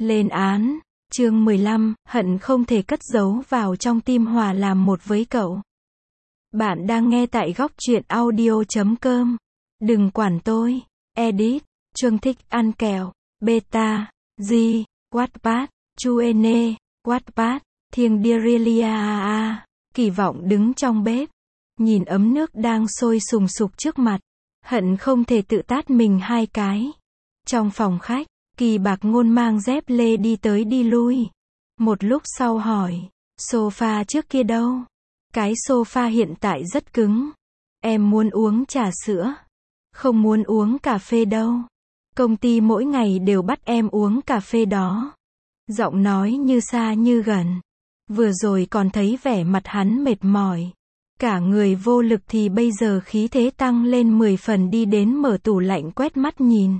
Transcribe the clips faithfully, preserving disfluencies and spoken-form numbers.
Lên án, chương mười lăm, hận không thể cất giấu vào trong tim hòa làm một với cậu. Bạn đang nghe tại góc truyện audio chấm com. Đừng quản tôi. Edit, Trương thích ăn kẹo. Beta, G, Wattpad, Chuene, Wattpad, Thiêng Derelia. Kỳ vọng đứng trong bếp, nhìn ấm nước đang sôi sùng sục trước mặt, hận không thể tự tát mình hai cái. Trong phòng khách, Kỳ Bạc Ngôn mang dép lê đi tới đi lui. Một lúc sau hỏi, sofa trước kia đâu? Cái sofa hiện tại rất cứng. Em muốn uống trà sữa. Không muốn uống cà phê đâu. Công ty mỗi ngày đều bắt em uống cà phê đó. Giọng nói như xa như gần. Vừa rồi còn thấy vẻ mặt hắn mệt mỏi. Cả người vô lực thì bây giờ khí thế tăng lên mười phần, đi đến mở tủ lạnh quét mắt nhìn.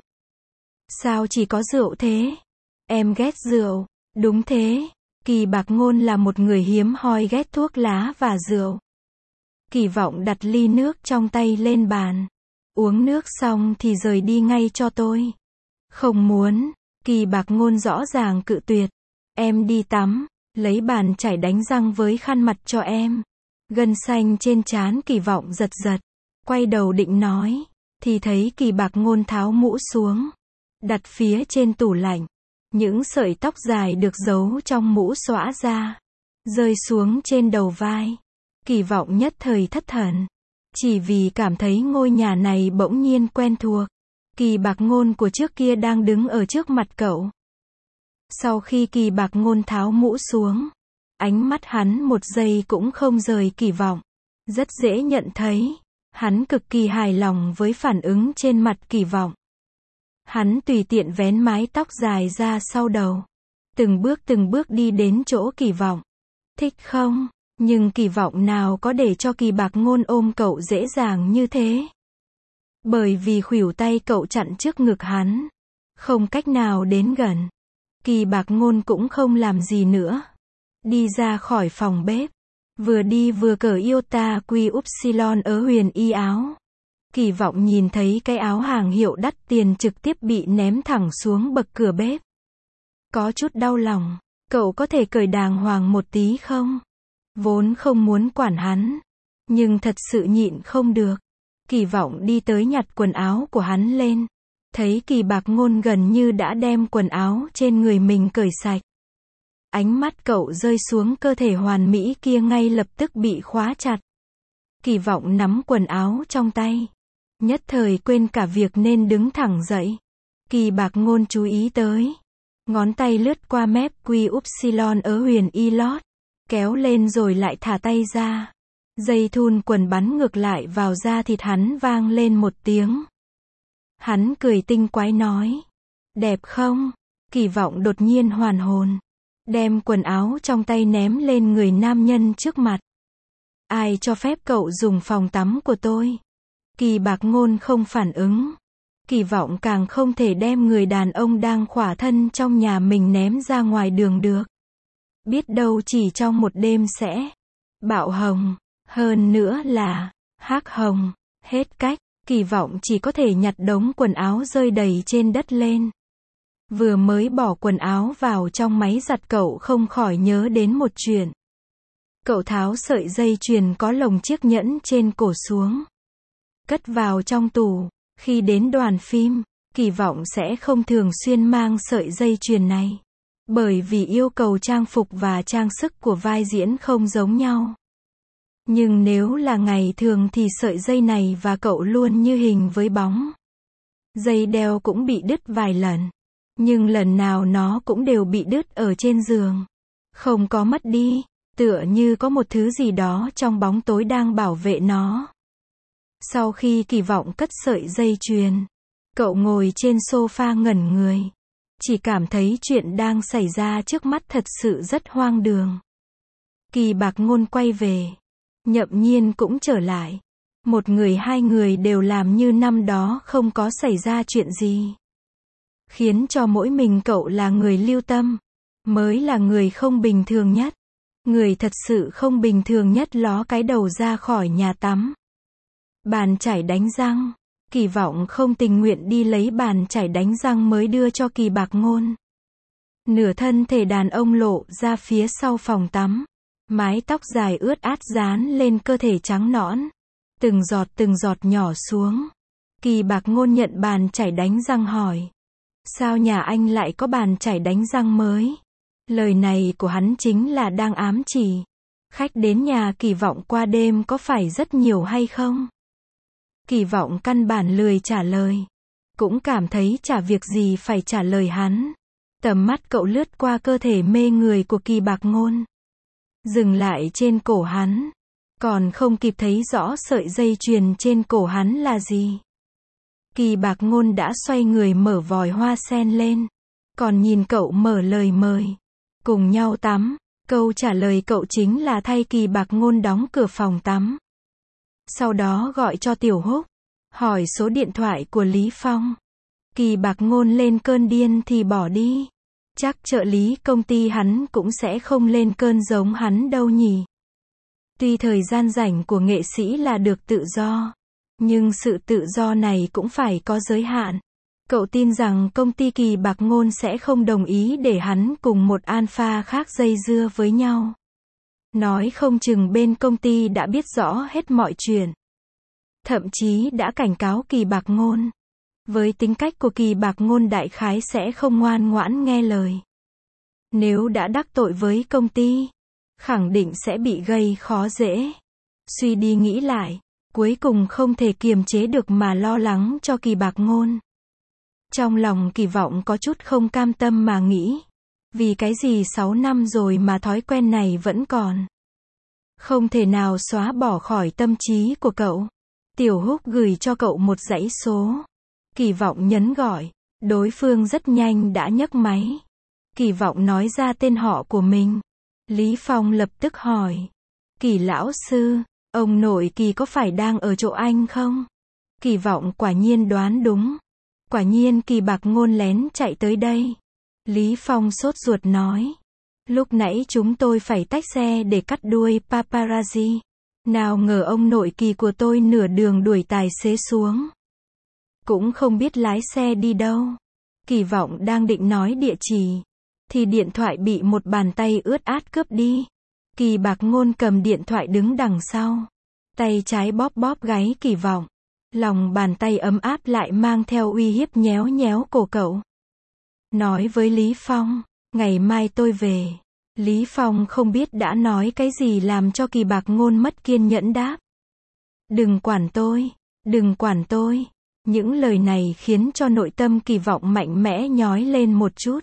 Sao chỉ có rượu thế? Em ghét rượu. Đúng thế. Kỳ Bạc Ngôn là một người hiếm hoi ghét thuốc lá và rượu. Kỳ vọng đặt ly nước trong tay lên bàn. Uống nước xong thì rời đi ngay cho tôi. Không muốn. Kỳ Bạc Ngôn rõ ràng cự tuyệt. Em đi tắm, lấy bàn chải đánh răng với khăn mặt cho em. Gân xanh trên trán Kỳ vọng giật giật. Quay đầu định nói, thì thấy Kỳ Bạc Ngôn tháo mũ xuống, đặt phía trên tủ lạnh. Những sợi tóc dài được giấu trong mũ xõa ra, rơi xuống trên đầu vai. Kỳ vọng nhất thời thất thần. Chỉ vì cảm thấy ngôi nhà này bỗng nhiên quen thuộc. Kỳ Bạc Ngôn của trước kia đang đứng ở trước mặt cậu. Sau khi Kỳ Bạc Ngôn tháo mũ xuống, ánh mắt hắn một giây cũng không rời Kỳ vọng. Rất dễ nhận thấy, hắn cực kỳ hài lòng với phản ứng trên mặt Kỳ vọng. Hắn tùy tiện vén mái tóc dài ra sau đầu. Từng bước từng bước đi đến chỗ Kỳ vọng. Thích không? Nhưng Kỳ vọng nào có để cho Kỳ Bạc Ngôn ôm cậu dễ dàng như thế. Bởi vì khuỷu tay cậu chặn trước ngực hắn. Không cách nào đến gần. Kỳ Bạc Ngôn cũng không làm gì nữa. Đi ra khỏi phòng bếp. Vừa đi vừa cởi Iota Quy Upsilon ở huyền y áo. Kỳ vọng nhìn thấy cái áo hàng hiệu đắt tiền trực tiếp bị ném thẳng xuống bậc cửa bếp. Có chút đau lòng. Cậu có thể cởi đàng hoàng một tí không? Vốn không muốn quản hắn. Nhưng thật sự nhịn không được. Kỳ vọng đi tới nhặt quần áo của hắn lên. Thấy Kỳ Bạc Ngôn gần như đã đem quần áo trên người mình cởi sạch. Ánh mắt cậu rơi xuống cơ thể hoàn mỹ kia, ngay lập tức bị khóa chặt. Kỳ vọng nắm quần áo trong tay. Nhất thời quên cả việc nên đứng thẳng dậy. Kỳ Bạc Ngôn chú ý tới. Ngón tay lướt qua mép Quy Upsilon ở huyền y lót. Kéo lên rồi lại thả tay ra. Dây thun quần bắn ngược lại vào da thịt hắn, vang lên một tiếng. Hắn cười tinh quái nói. Đẹp không? Kỳ vọng đột nhiên hoàn hồn. Đem quần áo trong tay ném lên người nam nhân trước mặt. Ai cho phép cậu dùng phòng tắm của tôi? Kỳ Bạc Ngôn không phản ứng. Kỳ vọng càng không thể đem người đàn ông đang khỏa thân trong nhà mình ném ra ngoài đường được. Biết đâu chỉ trong một đêm sẽ bạo hồng. Hơn nữa là hắc hồng. Hết cách. Kỳ vọng chỉ có thể nhặt đống quần áo rơi đầy trên đất lên. Vừa mới bỏ quần áo vào trong máy giặt, cậu không khỏi nhớ đến một chuyện. Cậu tháo sợi dây chuyền có lồng chiếc nhẫn trên cổ xuống. Cất vào trong tủ. Khi đến đoàn phim, Kỳ vọng sẽ không thường xuyên mang sợi dây chuyền này. Bởi vì yêu cầu trang phục và trang sức của vai diễn không giống nhau. Nhưng nếu là ngày thường thì sợi dây này và cậu luôn như hình với bóng. Dây đeo cũng bị đứt vài lần. Nhưng lần nào nó cũng đều bị đứt ở trên giường. Không có mất đi. Tựa như có một thứ gì đó trong bóng tối đang bảo vệ nó. Sau khi Kỳ vọng cất sợi dây chuyền, cậu ngồi trên sofa ngẩn người. Chỉ cảm thấy chuyện đang xảy ra trước mắt thật sự rất hoang đường. Kỳ Bạc Ngôn quay về. Nhậm Nhiên cũng trở lại. Một người hai người đều làm như năm đó không có xảy ra chuyện gì. Khiến cho mỗi mình cậu là người lưu tâm. Mới là người không bình thường nhất. Người thật sự không bình thường nhất ló cái đầu ra khỏi nhà tắm. Bàn chải đánh răng. Kỳ vọng không tình nguyện đi lấy bàn chải đánh răng mới đưa cho Kỳ Bạc Ngôn. Nửa thân thể đàn ông lộ ra phía sau phòng tắm. Mái tóc dài ướt át dán lên cơ thể trắng nõn. Từng giọt từng giọt nhỏ xuống. Kỳ Bạc Ngôn nhận bàn chải đánh răng hỏi. Sao nhà anh lại có bàn chải đánh răng mới? Lời này của hắn chính là đang ám chỉ. Khách đến nhà Kỳ Vọng qua đêm có phải rất nhiều hay không? Kỳ Vọng căn bản lười trả lời. Cũng cảm thấy chả việc gì phải trả lời hắn. Tầm mắt cậu lướt qua cơ thể mê người của Kỳ Bạc Ngôn. Dừng lại trên cổ hắn. Còn không kịp thấy rõ sợi dây chuyền trên cổ hắn là gì. Kỳ Bạc Ngôn đã xoay người mở vòi hoa sen lên. Còn nhìn cậu mở lời mời. Cùng nhau tắm. Câu trả lời cậu chính là thay Kỳ Bạc Ngôn đóng cửa phòng tắm. Sau đó gọi cho Tiểu Húc. Hỏi số điện thoại của Lý Phong. Kỳ Bạc Ngôn lên cơn điên thì bỏ đi. Chắc trợ lý công ty hắn cũng sẽ không lên cơn giống hắn đâu nhỉ. Tuy thời gian rảnh của nghệ sĩ là được tự do. Nhưng sự tự do này cũng phải có giới hạn. Cậu tin rằng công ty Kỳ Bạc Ngôn sẽ không đồng ý để hắn cùng một alpha khác dây dưa với nhau. Nói không chừng bên công ty đã biết rõ hết mọi chuyện. Thậm chí đã cảnh cáo Kỳ Bạc Ngôn. Với tính cách của Kỳ Bạc Ngôn đại khái sẽ không ngoan ngoãn nghe lời. Nếu đã đắc tội với công ty, khẳng định sẽ bị gây khó dễ. Suy đi nghĩ lại, cuối cùng không thể kiềm chế được mà lo lắng cho Kỳ Bạc Ngôn. Trong lòng Kỳ Vọng có chút không cam tâm mà nghĩ. Vì cái gì sáu năm rồi mà thói quen này vẫn còn. Không thể nào xóa bỏ khỏi tâm trí của cậu. Tiểu Húc gửi cho cậu một dãy số. Kỳ Vọng nhấn gọi. Đối phương rất nhanh đã nhấc máy. Kỳ Vọng nói ra tên họ của mình. Lý Phong lập tức hỏi. Kỳ lão sư, ông nội Kỳ có phải đang ở chỗ anh không? Kỳ Vọng quả nhiên đoán đúng. Quả nhiên Kỳ Bạc Ngôn lén chạy tới đây. Lý Phong sốt ruột nói. Lúc nãy chúng tôi phải tách xe để cắt đuôi paparazzi. Nào ngờ ông nội Kỳ của tôi nửa đường đuổi tài xế xuống. Cũng không biết lái xe đi đâu. Kỳ Vọng đang định nói địa chỉ. Thì điện thoại bị một bàn tay ướt át cướp đi. Kỳ Bạc Ngôn cầm điện thoại đứng đằng sau. Tay trái bóp bóp gáy Kỳ Vọng. Lòng bàn tay ấm áp lại mang theo uy hiếp nhéo nhéo cổ cậu. Nói với Lý Phong, ngày mai tôi về. Lý Phong không biết đã nói cái gì làm cho Kỳ Bạc Ngôn mất kiên nhẫn đáp. Đừng quản tôi, đừng quản tôi. Những lời này khiến cho nội tâm Kỳ Vọng mạnh mẽ nhói lên một chút.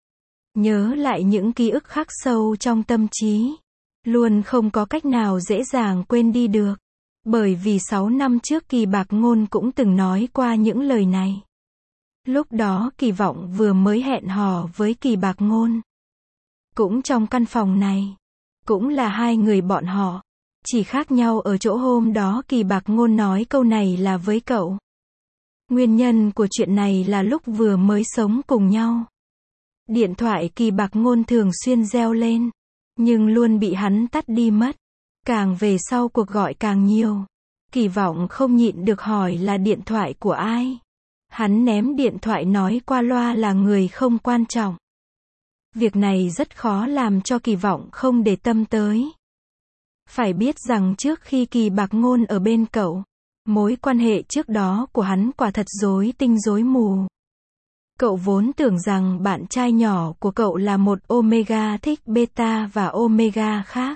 Nhớ lại những ký ức khắc sâu trong tâm trí. Luôn không có cách nào dễ dàng quên đi được. Bởi vì sáu năm trước Kỳ Bạc Ngôn cũng từng nói qua những lời này. Lúc đó Kỳ Vọng vừa mới hẹn hò với Kỳ Bạc Ngôn. Cũng trong căn phòng này. Cũng là hai người bọn họ. Chỉ khác nhau ở chỗ hôm đó Kỳ Bạc Ngôn nói câu này là với cậu. Nguyên nhân của chuyện này là lúc vừa mới sống cùng nhau. Điện thoại Kỳ Bạc Ngôn thường xuyên reo lên. Nhưng luôn bị hắn tắt đi mất. Càng về sau cuộc gọi càng nhiều. Kỳ Vọng không nhịn được hỏi là điện thoại của ai. Hắn ném điện thoại nói qua loa là người không quan trọng. Việc này rất khó làm cho Kỳ Vọng không để tâm tới. Phải biết rằng trước khi Kỳ Bạc Ngôn ở bên cậu, mối quan hệ trước đó của hắn quả thật rối tinh rối mù. Cậu vốn tưởng rằng bạn trai nhỏ của cậu là một Omega thích Beta và Omega khác.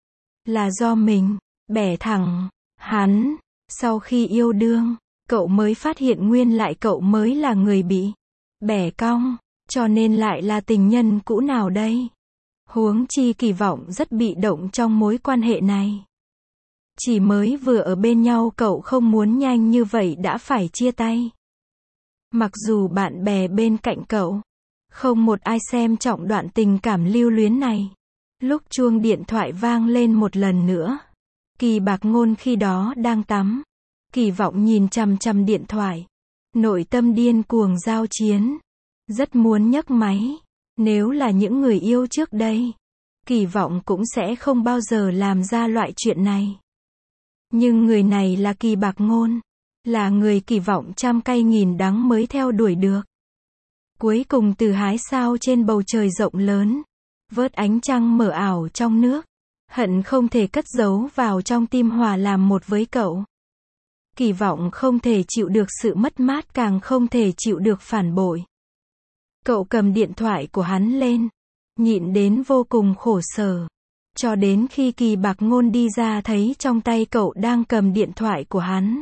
Là do mình, bẻ thẳng, hắn, sau khi yêu đương, cậu mới phát hiện nguyên lại cậu mới là người bị bẻ cong, cho nên lại là tình nhân cũ nào đây. Huống chi Kỳ Vọng rất bị động trong mối quan hệ này. Chỉ mới vừa ở bên nhau cậu không muốn nhanh như vậy đã phải chia tay. Mặc dù bạn bè bên cạnh cậu, không một ai xem trọng đoạn tình cảm lưu luyến này. Lúc chuông điện thoại vang lên một lần nữa. Kỳ Bạc Ngôn khi đó đang tắm. Kỳ Vọng nhìn chằm chằm điện thoại. Nội tâm điên cuồng giao chiến. Rất muốn nhấc máy. Nếu là những người yêu trước đây, Kỳ Vọng cũng sẽ không bao giờ làm ra loại chuyện này. Nhưng người này là Kỳ Bạc Ngôn. Là người Kỳ Vọng trăm cay nghìn đắng mới theo đuổi được. Cuối cùng từ hái sao trên bầu trời rộng lớn, vớt ánh trăng mờ ảo trong nước, hận không thể cất giấu vào trong tim hòa làm một với cậu. Kỳ vọng không thể chịu được sự mất mát, càng không thể chịu được phản bội. Cậu cầm điện thoại của hắn lên, nhịn đến vô cùng khổ sở. Cho đến khi Kỳ Bạc Ngôn đi ra thấy trong tay cậu đang cầm điện thoại của hắn.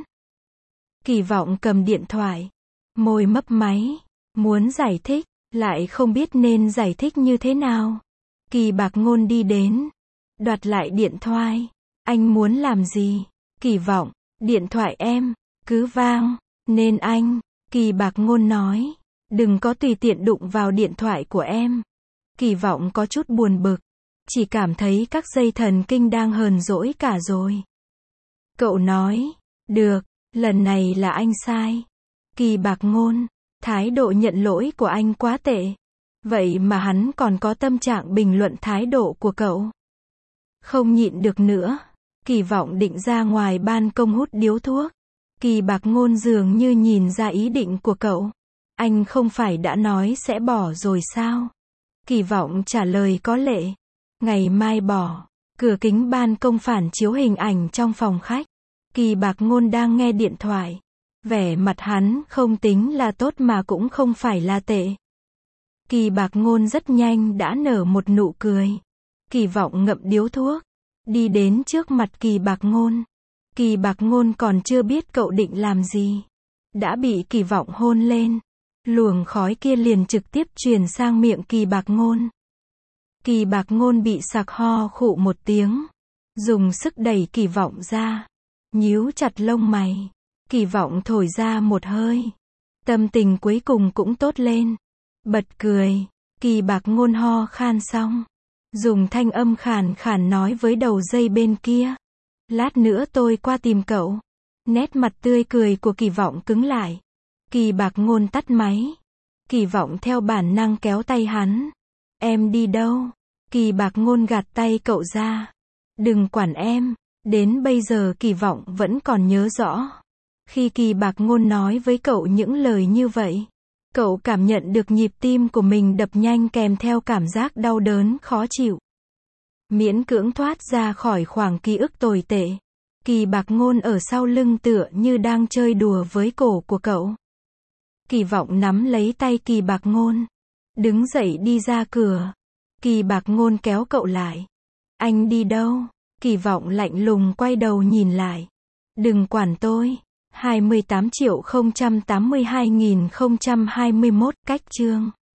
Kỳ vọng cầm điện thoại, môi mấp máy, muốn giải thích, lại không biết nên giải thích như thế nào. Kỳ Bạc Ngôn đi đến, đoạt lại điện thoại. Anh muốn làm gì? Kỳ vọng, điện thoại em, cứ vang, nên anh. Kỳ Bạc Ngôn nói, đừng có tùy tiện đụng vào điện thoại của em. Kỳ vọng có chút buồn bực, chỉ cảm thấy các dây thần kinh đang hờn dỗi cả rồi. Cậu nói, được, lần này là anh sai. Kỳ Bạc Ngôn, thái độ nhận lỗi của anh quá tệ. Vậy mà hắn còn có tâm trạng bình luận thái độ của cậu. Không nhịn được nữa, Kỳ vọng định ra ngoài ban công hút điếu thuốc. Kỳ Bạc Ngôn dường như nhìn ra ý định của cậu. Anh không phải đã nói sẽ bỏ rồi sao? Kỳ vọng trả lời có lệ. Ngày mai bỏ. Cửa kính ban công phản chiếu hình ảnh trong phòng khách. Kỳ Bạc Ngôn đang nghe điện thoại. Vẻ mặt hắn không tính là tốt mà cũng không phải là tệ. Kỳ Bạc Ngôn rất nhanh đã nở một nụ cười. Kỳ vọng ngậm điếu thuốc, đi đến trước mặt Kỳ Bạc Ngôn. Kỳ Bạc Ngôn còn chưa biết cậu định làm gì, đã bị Kỳ vọng hôn lên. Luồng khói kia liền trực tiếp truyền sang miệng Kỳ Bạc Ngôn. Kỳ Bạc Ngôn bị sặc ho khụ một tiếng, dùng sức đẩy Kỳ vọng ra, nhíu chặt lông mày. Kỳ vọng thổi ra một hơi, tâm tình cuối cùng cũng tốt lên, bật cười. Kỳ Bạc Ngôn ho khan xong, dùng thanh âm khàn khàn nói với đầu dây bên kia, lát nữa tôi qua tìm cậu. Nét mặt tươi cười của Kỳ vọng cứng lại. Kỳ Bạc Ngôn tắt máy. Kỳ vọng theo bản năng kéo tay hắn. Em đi đâu? Kỳ Bạc Ngôn gạt tay cậu ra. Đừng quản em. Đến bây giờ Kỳ vọng vẫn còn nhớ rõ. Khi Kỳ Bạc Ngôn nói với cậu những lời như vậy, cậu cảm nhận được nhịp tim của mình đập nhanh kèm theo cảm giác đau đớn khó chịu. Miễn cưỡng thoát ra khỏi khoảng ký ức tồi tệ. Kỳ Bạc Ngôn ở sau lưng tựa như đang chơi đùa với cổ của cậu. Kỳ vọng nắm lấy tay Kỳ Bạc Ngôn, đứng dậy đi ra cửa. Kỳ Bạc Ngôn kéo cậu lại. Anh đi đâu? Kỳ vọng lạnh lùng quay đầu nhìn lại. Đừng quản tôi. hai mươi tám triệu không trăm tám mươi hai nghìn không trăm hai mươi mốt cách chương